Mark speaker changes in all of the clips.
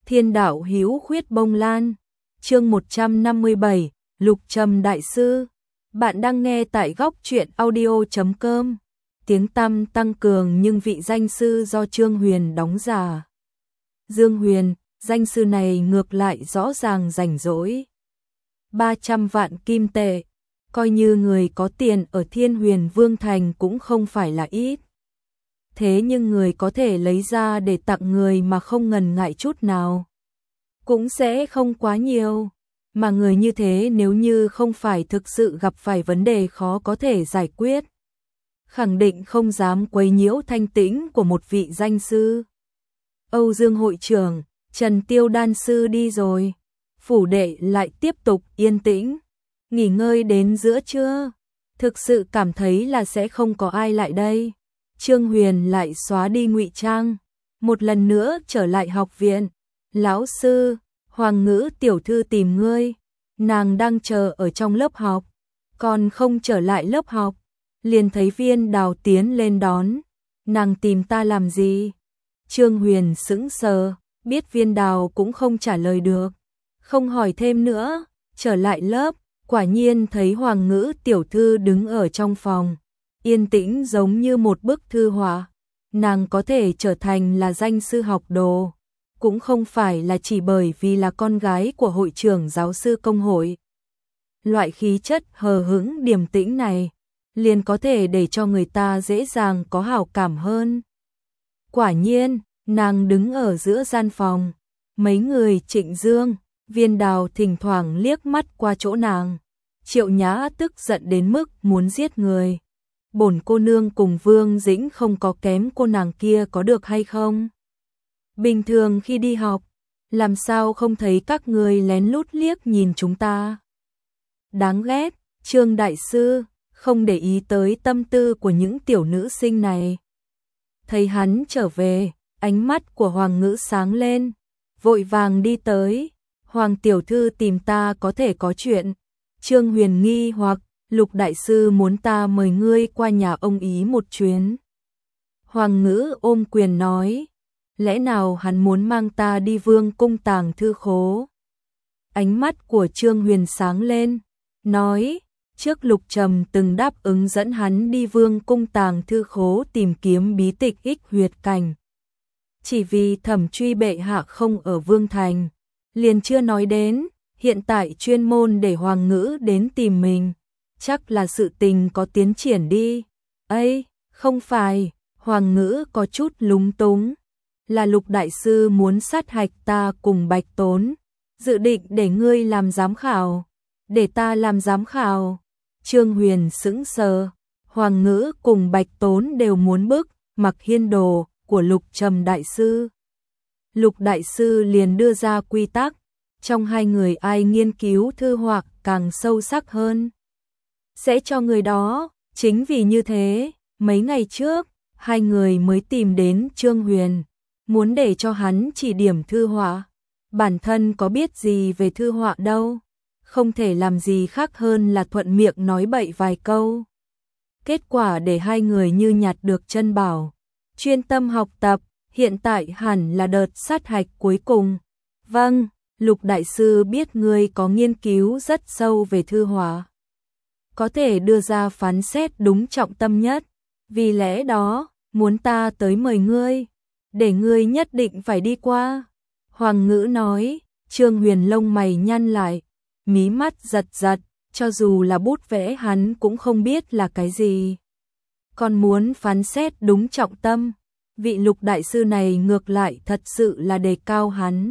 Speaker 1: Thiên đạo hữu khuyết bông lan. Chương 157, Lục Trầm đại sư. Bạn đang nghe tại góc truyện audio.com. Tiếng tăm tăng cường nhưng vị danh sư do Trương Huyền đóng giả. Dương Huyền, danh sư này ngược lại rõ ràng rảnh rỗi. 300 vạn kim tệ, coi như người có tiền ở Thiên Huyền Vương Thành cũng không phải là ít. Thế nhưng người có thể lấy ra để tặng người mà không ngần ngại chút nào cũng sẽ không quá nhiều. Mà người như thế nếu như không phải thực sự gặp phải vấn đề khó có thể giải quyết, khẳng định không dám quấy nhiễu thanh tĩnh của một vị danh sư. Âu Dương hội trưởng, Trần Tiêu đan sư đi rồi. Phủ đệ lại tiếp tục yên tĩnh. Nghỉ ngơi đến giữa trưa, thực sự cảm thấy là sẽ không có ai lại đây. Trương Huyền lại xóa đi ngụy trang, một lần nữa trở lại học viện. Lão sư, Hoàng Ngữ tiểu thư tìm ngươi, nàng đang chờ ở trong lớp học, còn không trở lại lớp học. Liền thấy Viên Đào tiến lên đón. Nàng tìm ta làm gì? Trương Huyền sững sờ, biết Viên Đào cũng không trả lời được, không hỏi thêm nữa, trở lại lớp, quả nhiên thấy Hoàng Ngữ tiểu thư đứng ở trong phòng, yên tĩnh giống như một bức thư họa. Nàng có thể trở thành là danh sư học đồ, cũng không phải là chỉ bởi vì là con gái của hội trưởng giáo sư công hội. Loại khí chất hờ hững điềm tĩnh này liền có thể để cho người ta dễ dàng có hảo cảm hơn. Quả nhiên, nàng đứng ở giữa gian phòng, mấy người Trịnh Dương, Viên Đào thỉnh thoảng liếc mắt qua chỗ nàng. Triệu Nhã tức giận đến mức muốn giết người. Bổn cô nương cùng Vương Dĩnh không có kém cô nàng kia có được hay không? Bình thường khi đi học, làm sao không thấy các người lén lút liếc nhìn chúng ta? Đáng ghét, Trương đại sư không để ý tới tâm tư của những tiểu nữ sinh này. Thấy hắn trở về, ánh mắt của Hoàng Ngữ sáng lên, vội vàng đi tới. Hoàng tiểu thư tìm ta có thể có chuyện. Trương Huyền nghi hoặc, Lục đại sư muốn ta mời ngươi qua nhà ông ý một chuyến. Hoàng Ngữ ôm quyền nói, lẽ nào hắn muốn mang ta đi Vương cung tàng thư khố? Ánh mắt của Trương Huyền sáng lên, nói, trước Lục Trầm từng đáp ứng dẫn hắn đi Vương cung tàng thư khố tìm kiếm bí tịch Ích Huyệt Cảnh. Chỉ vì Thẩm Truy bệ hạ không ở Vương Thành, liền chưa nói đến, hiện tại chuyên môn để Hoàng Ngữ đến tìm mình, chắc là sự tình có tiến triển đi. Ây, không phải, Hoàng Ngữ có chút lúng túng, là Lục đại sư muốn sát hạch ta cùng Bạch Tốn, dự định để ngươi làm giám khảo. Để ta làm giám khảo? Trương Huyền sững sờ, Hoàng Ngữ cùng Bạch Tốn đều muốn bức Mặc Hiên đồ của Lục Trầm đại sư. Lục đại sư liền đưa ra quy tắc, trong hai người ai nghiên cứu thư hoặc càng sâu sắc hơn, sẽ cho người đó. Chính vì như thế, mấy ngày trước, hai người mới tìm đến Trương Huyền, muốn để cho hắn chỉ điểm thư họa. Bản thân có biết gì về thư họa đâu, không thể làm gì khác hơn là thuận miệng nói bậy vài câu. Kết quả để hai người như nhặt được chân bảo, chuyên tâm học tập. Hiện tại hẳn là đợt sát hạch cuối cùng. Vâng, Lục đại sư biết ngươi có nghiên cứu rất sâu về thư họa, có thể đưa ra phán xét đúng trọng tâm nhất, vì lẽ đó muốn ta tới mời ngươi, để ngươi nhất định phải đi qua. Hoàng Ngữ nói. Trương Huyền lông mày nhăn lại, mí mắt giật giật, cho dù là bút vẽ hắn cũng không biết là cái gì, còn muốn phán xét đúng trọng tâm. Vị Lục đại sư này ngược lại thật sự là đề cao hắn.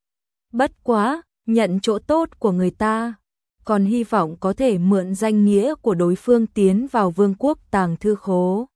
Speaker 1: Bất quá, nhận chỗ tốt của người ta, còn hy vọng có thể mượn danh nghĩa của đối phương tiến vào Vương quốc tàng thư khố,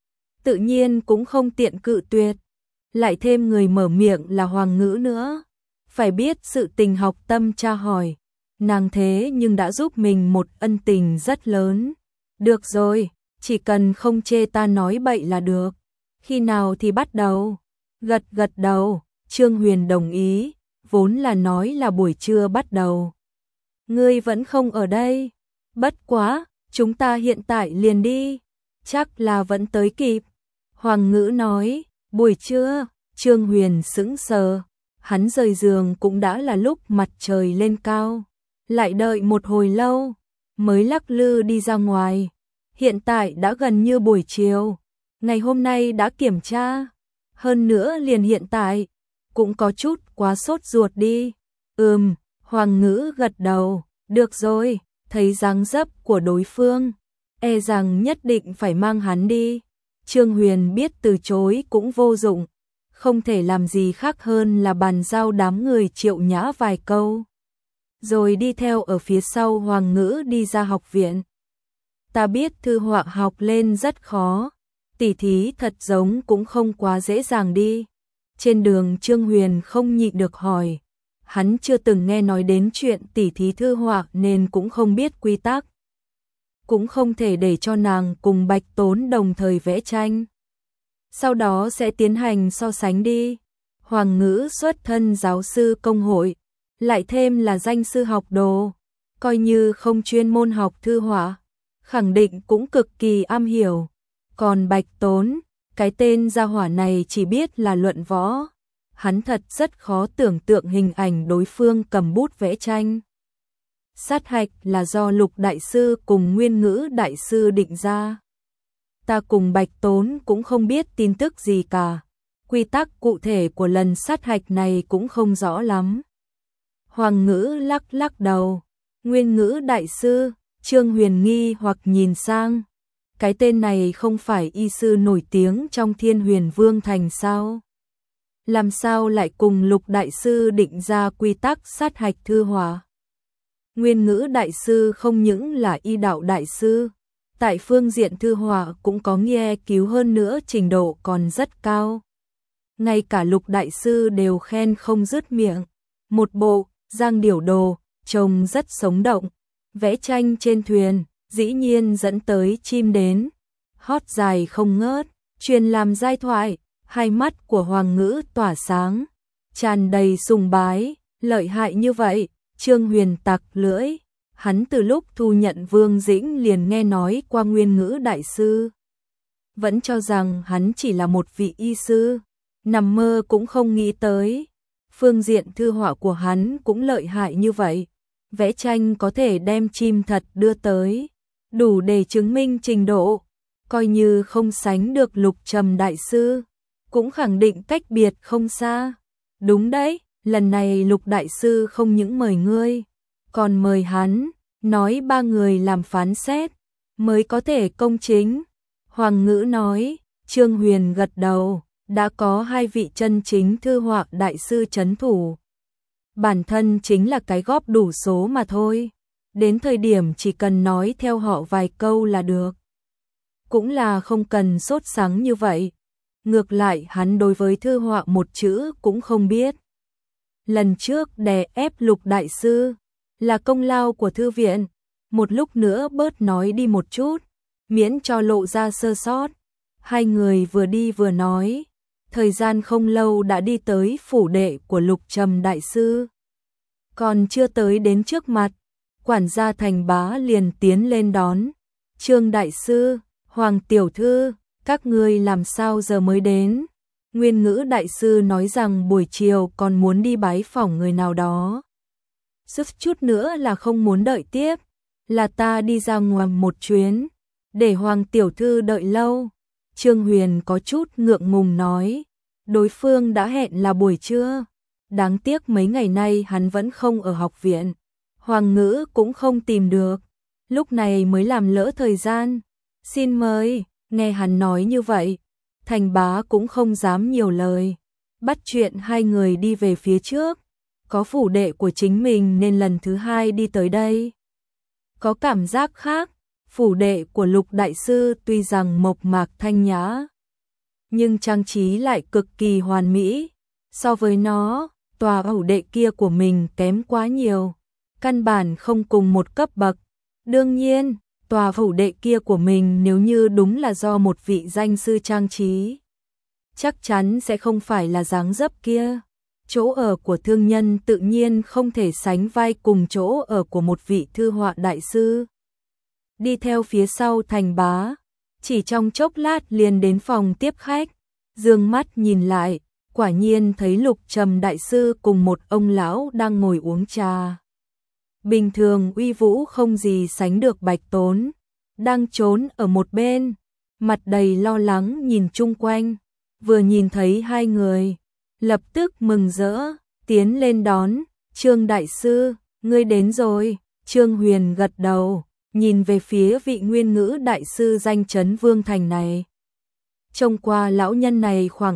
Speaker 1: tự nhiên cũng không tiện cự tuyệt. Lại thêm người mở miệng là Hoàng Ngữ nữa, phải biết sự tình học tâm tra hỏi, nàng thế nhưng đã giúp mình một ân tình rất lớn. Được rồi, chỉ cần không chê ta nói bậy là được. Khi nào thì bắt đầu? Gật gật đầu, Trương Huyền đồng ý, vốn là nói là buổi trưa bắt đầu. Ngươi vẫn không ở đây. Bất quá, chúng ta hiện tại liền đi, chắc là vẫn tới kịp. Hoàng Ngữ nói, buổi trưa. Trương Huyền sững sờ, hắn rời giường cũng đã là lúc mặt trời lên cao. Lại đợi một hồi lâu, mới lắc lư đi ra ngoài. Hiện tại đã gần như buổi chiều, ngày hôm nay đã kiểm tra. Hơn nữa liền hiện tại, cũng có chút quá sốt ruột đi. Hoàng Ngữ gật đầu, được rồi, thấy dáng dấp của đối phương, e rằng nhất định phải mang hắn đi. Trương Huyền biết từ chối cũng vô dụng, không thể làm gì khác hơn là bàn giao đám người Triệu Nhã vài câu. Rồi đi theo ở phía sau Hoàng Ngữ đi ra học viện. Ta biết thư họa học lên rất khó, tỉ thí thật giống cũng không quá dễ dàng đi. Trên đường Trương Huyền không nhịn được hỏi, hắn chưa từng nghe nói đến chuyện tỉ thí thư họa nên cũng không biết quy tắc. Cũng không thể để cho nàng cùng Bạch Tốn đồng thời vẽ tranh. Sau đó sẽ tiến hành so sánh đi. Hoàng Ngữ xuất thân giáo sư công hội, lại thêm là danh sư học đồ, coi như không chuyên môn học thư họa, khẳng định cũng cực kỳ am hiểu. Còn Bạch Tốn, cái tên gia hỏa này chỉ biết là luận võ. Hắn thật rất khó tưởng tượng hình ảnh đối phương cầm bút vẽ tranh. Sát hạch là do Lục Đại Sư cùng Nguyên Ngữ Đại Sư định ra. Ta cùng Bạch Tốn cũng không biết tin tức gì cả. Quy tắc cụ thể của lần sát hạch này cũng không rõ lắm. Hoàng Ngữ lắc lắc đầu. Nguyên Ngữ Đại Sư, Trương Huyền nghi hoặc nhìn sang. Cái tên này không phải y sư nổi tiếng trong Thiên Huyền Vương Thành sao? Làm sao lại cùng Lục Đại Sư định ra quy tắc sát hạch thư họa? Nguyên Ngữ Đại Sư không những là y đạo đại sư, tại phương diện thư họa cũng có nghiên cứu, hơn nữa trình độ còn rất cao. Ngay cả Lục Đại Sư đều khen không dứt miệng. Một bộ Giang Điểu Đồ trông rất sống động, vẽ tranh trên thuyền, dĩ nhiên dẫn tới chim đến, hót dài không ngớt, truyền làm giai thoại. Hai mắt của Hoàng Ngữ tỏa sáng, tràn đầy sùng bái, lợi hại như vậy. Trương Huyền tặc lưỡi, hắn từ lúc thu nhận Vương Dĩnh liền nghe nói qua Nguyên Ngữ Đại Sư. Vẫn cho rằng hắn chỉ là một vị y sư, nằm mơ cũng không nghĩ tới. Phương diện thư họa của hắn cũng lợi hại như vậy, vẽ tranh có thể đem chim thật đưa tới, đủ để chứng minh trình độ, coi như không sánh được Lục Trầm Đại Sư, cũng khẳng định cách biệt không xa. Đúng đấy, lần này Lục Đại Sư không những mời ngươi, còn mời hắn, nói ba người làm phán xét, mới có thể công chính. Hoàng Ngữ nói. Trương Huyền gật đầu, đã có hai vị chân chính thư họa đại sư trấn thủ. Bản thân chính là cái góp đủ số mà thôi, đến thời điểm chỉ cần nói theo họ vài câu là được. Cũng là không cần sốt sắng như vậy. Ngược lại hắn đối với thư họa một chữ cũng không biết. Lần trước đè ép Lục Đại Sư là công lao của thư viện, một lúc nữa bớt nói đi một chút, miễn cho lộ ra sơ sót. Hai người vừa đi vừa nói, thời gian không lâu đã đi tới phủ đệ của Lục Trầm Đại Sư. Còn chưa tới đến trước mặt, quản gia Thành Bá liền tiến lên đón. Trương Đại Sư, Hoàng Tiểu Thư, các ngươi làm sao giờ mới đến? Nguyên Ngữ Đại Sư nói rằng buổi chiều còn muốn đi bái phỏng người nào đó. Sức chút nữa là không muốn đợi tiếp, là ta đi ra ngoài một chuyến, để Hoàng Tiểu Thư đợi lâu. Trương Huyền có chút ngượng ngùng nói, đối phương đã hẹn là buổi trưa. Đáng tiếc mấy ngày nay hắn vẫn không ở học viện, Hoàng Ngữ cũng không tìm được, lúc này mới làm lỡ thời gian. Xin mời. Nghe hắn nói như vậy, Thành Bá cũng không dám nhiều lời, bắt chuyện hai người đi về phía trước. Có phủ đệ của chính mình nên lần thứ hai đi tới đây, có cảm giác khác. Phủ đệ của Lục Đại Sư tuy rằng mộc mạc thanh nhã, nhưng trang trí lại cực kỳ hoàn mỹ. So với nó, tòa phủ đệ kia của mình kém quá nhiều, căn bản không cùng một cấp bậc. Đương nhiên, tòa phủ đệ kia của mình nếu như đúng là do một vị danh sư trang trí, chắc chắn sẽ không phải là dáng dấp kia. Chỗ ở của thương nhân tự nhiên không thể sánh vai cùng chỗ ở của một vị thư họa đại sư. Đi theo phía sau Thành Bá, chỉ trong chốc lát liền đến phòng tiếp khách, dương mắt nhìn lại, quả nhiên thấy Lục Trầm đại sư cùng một ông lão đang ngồi uống trà. Bình thường uy vũ không gì sánh được Bạch Tốn, đang trốn ở một bên, mặt đầy lo lắng nhìn chung quanh, vừa nhìn thấy hai người, lập tức mừng rỡ, tiến lên đón, Trương đại sư, ngươi đến rồi. Trương Huyền gật đầu, nhìn về phía vị Nguyên Ngữ đại sư danh chấn Vương Thành này. Trông qua lão nhân này khoảng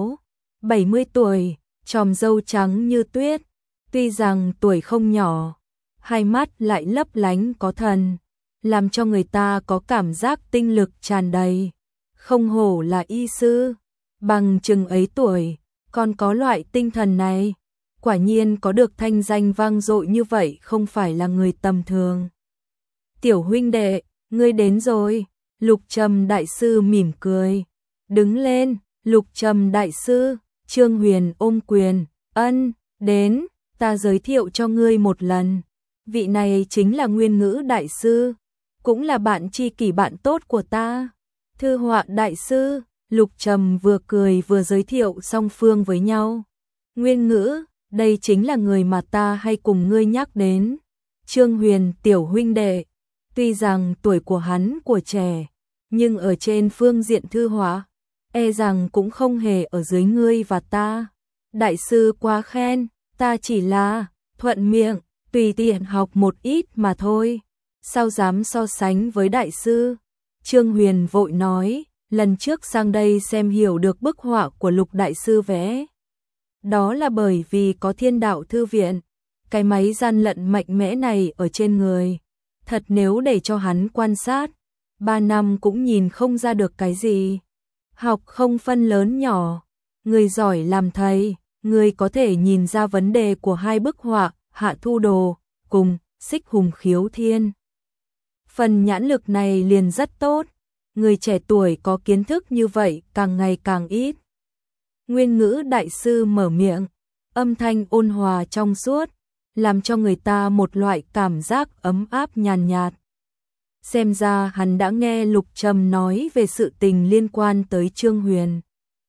Speaker 1: 60 tuổi, chòm râu trắng như tuyết, tuy rằng tuổi không nhỏ, hai mắt lại lấp lánh có thần, làm cho người ta có cảm giác tinh lực tràn đầy. Không hổ là y sư, bằng chừng ấy tuổi, còn có loại tinh thần này, quả nhiên có được thanh danh vang dội như vậy không phải là người tầm thường. Tiểu huynh đệ, ngươi đến rồi. Lục Trầm đại sư mỉm cười, đứng lên. Lục Trầm đại sư, Trương Huyền ôm quyền, ân, đến, ta giới thiệu cho ngươi một lần. Vị này chính là Nguyên Ngữ đại sư, cũng là bạn tri kỷ bạn tốt của ta. Thư họa đại sư. Lục Trầm vừa cười vừa giới thiệu song phương với nhau. Nguyên Ngữ, đây chính là người mà ta hay cùng ngươi nhắc đến. Trương Huyền tiểu huynh đệ, tuy rằng tuổi của hắn của trẻ, nhưng ở trên phương diện thư họa, e rằng cũng không hề ở dưới ngươi và ta. Đại sư quá khen, ta chỉ là thuận miệng, tùy tiện học một ít mà thôi. Sao dám so sánh với đại sư? Trương Huyền vội nói, lần trước sang đây xem hiểu được bức họa của Lục đại sư vẽ. Đó là bởi vì có Thiên Đạo thư viện, cái máy gian lận mạnh mẽ này ở trên người. Thật nếu để cho hắn quan sát, 3 năm cũng nhìn không ra được cái gì. Học không phân lớn nhỏ, người giỏi làm thầy, người có thể nhìn ra vấn đề của hai bức họa Hạ Thu Đồ cùng Xích Hùng Khiếu Thiên. Phần nhãn lực này liền rất tốt, người trẻ tuổi có kiến thức như vậy càng ngày càng ít. Nguyên Ngữ đại sư mở miệng, âm thanh ôn hòa trong suốt, làm cho người ta một loại cảm giác ấm áp nhàn nhạt. Xem ra hắn đã nghe Lục Trầm nói về sự tình liên quan tới Trương Huyền.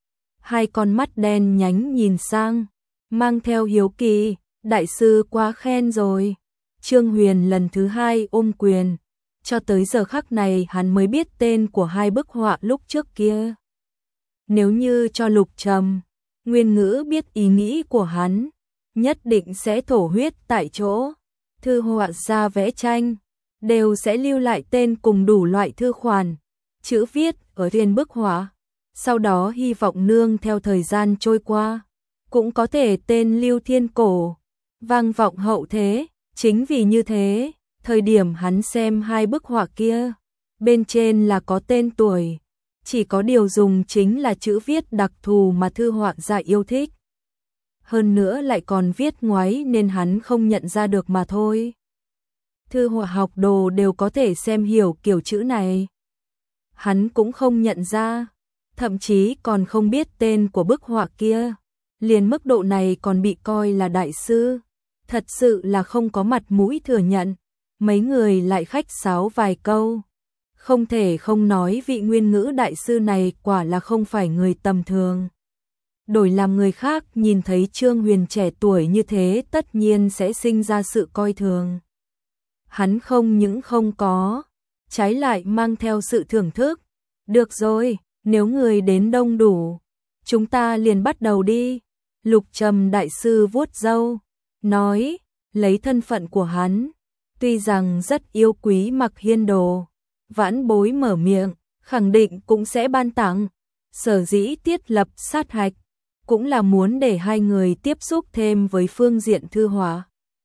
Speaker 1: Hai con mắt đen nhánh nhìn sang, mang theo hiếu kỳ, đại sư quá khen rồi. Trương Huyền lần thứ hai ôm quyền, cho tới giờ khắc này hắn mới biết tên của hai bức họa lúc trước kia. Nếu như cho Lục Trầm, Nguyên Ngữ biết ý nghĩ của hắn, nhất định sẽ thổ huyết tại chỗ. Thư họa ra vẽ tranh, đều sẽ lưu lại tên cùng đủ loại thư khoản, chữ viết ở trên bức họa. Sau đó hy vọng nương theo thời gian trôi qua, cũng có thể tên lưu thiên cổ, vang vọng hậu thế. Chính vì như thế, thời điểm hắn xem hai bức họa kia, bên trên là có tên tuổi, chỉ có điều dùng chính là chữ viết đặc thù mà thư họa giả yêu thích. Hơn nữa lại còn viết ngoáy nên hắn không nhận ra được mà thôi. Thư họa học đồ đều có thể xem hiểu kiểu chữ này. Hắn cũng không nhận ra, thậm chí còn không biết tên của bức họa kia. Liền mức độ này còn bị coi là đại sư. Thật sự là không có mặt mũi thừa nhận. Mấy người lại khách sáo vài câu. Không thể không nói vị Nguyên Ngữ đại sư này quả là không phải người tầm thường. Đổi làm người khác nhìn thấy Trương Huyền trẻ tuổi như thế tất nhiên sẽ sinh ra sự coi thường. Hắn không những không có, trái lại mang theo sự thưởng thức. Được rồi, nếu người đến đông đủ, chúng ta liền bắt đầu đi. Lục Trầm đại sư vuốt râu, nói, lấy thân phận của hắn, tuy rằng rất yêu quý Mặc Hiên Đồ, vãn bối mở miệng, khẳng định cũng sẽ ban tặng. Sở dĩ thiết lập sát hạch, cũng là muốn để hai người tiếp xúc thêm với phương diện thư họa.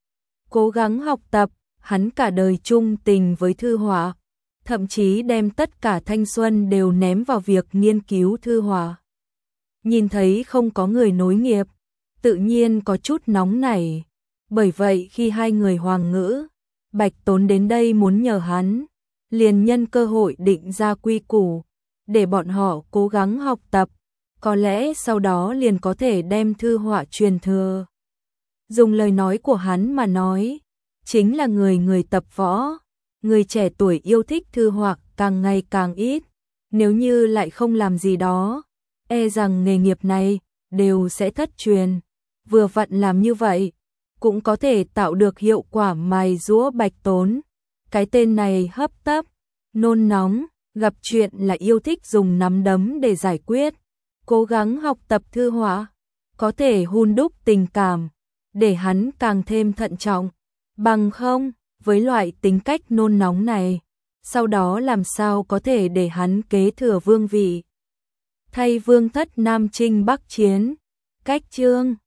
Speaker 1: Cố gắng học tập, hắn cả đời chung tình với thư họa, thậm chí đem tất cả thanh xuân đều ném vào việc nghiên cứu thư họa. Nhìn thấy không có người nối nghiệp, tự nhiên có chút nóng nảy. Bởi vậy khi hai người Hoàng Ngữ, Bạch Tốn đến đây muốn nhờ hắn, liền nhân cơ hội định ra quy củ, để bọn họ cố gắng học tập, có lẽ sau đó liền có thể đem thư họa truyền thừa. Dùng lời nói của hắn mà nói, chính là người tập võ, người trẻ tuổi yêu thích thư họa càng ngày càng ít, nếu như lại không làm gì đó, e rằng nghề nghiệp này đều sẽ thất truyền. Vừa vặn làm như vậy, cũng có thể tạo được hiệu quả mài giũa Bạch Tốn. Cái tên này hấp tấp, nôn nóng, gặp chuyện là yêu thích dùng nắm đấm để giải quyết, cố gắng học tập thư họa, có thể hun đúc tình cảm, để hắn càng thêm thận trọng. Bằng không, với loại tính cách nôn nóng này, sau đó làm sao có thể để hắn kế thừa vương vị. Thay Vương Thất Nam chinh Bắc chiến. Cách chương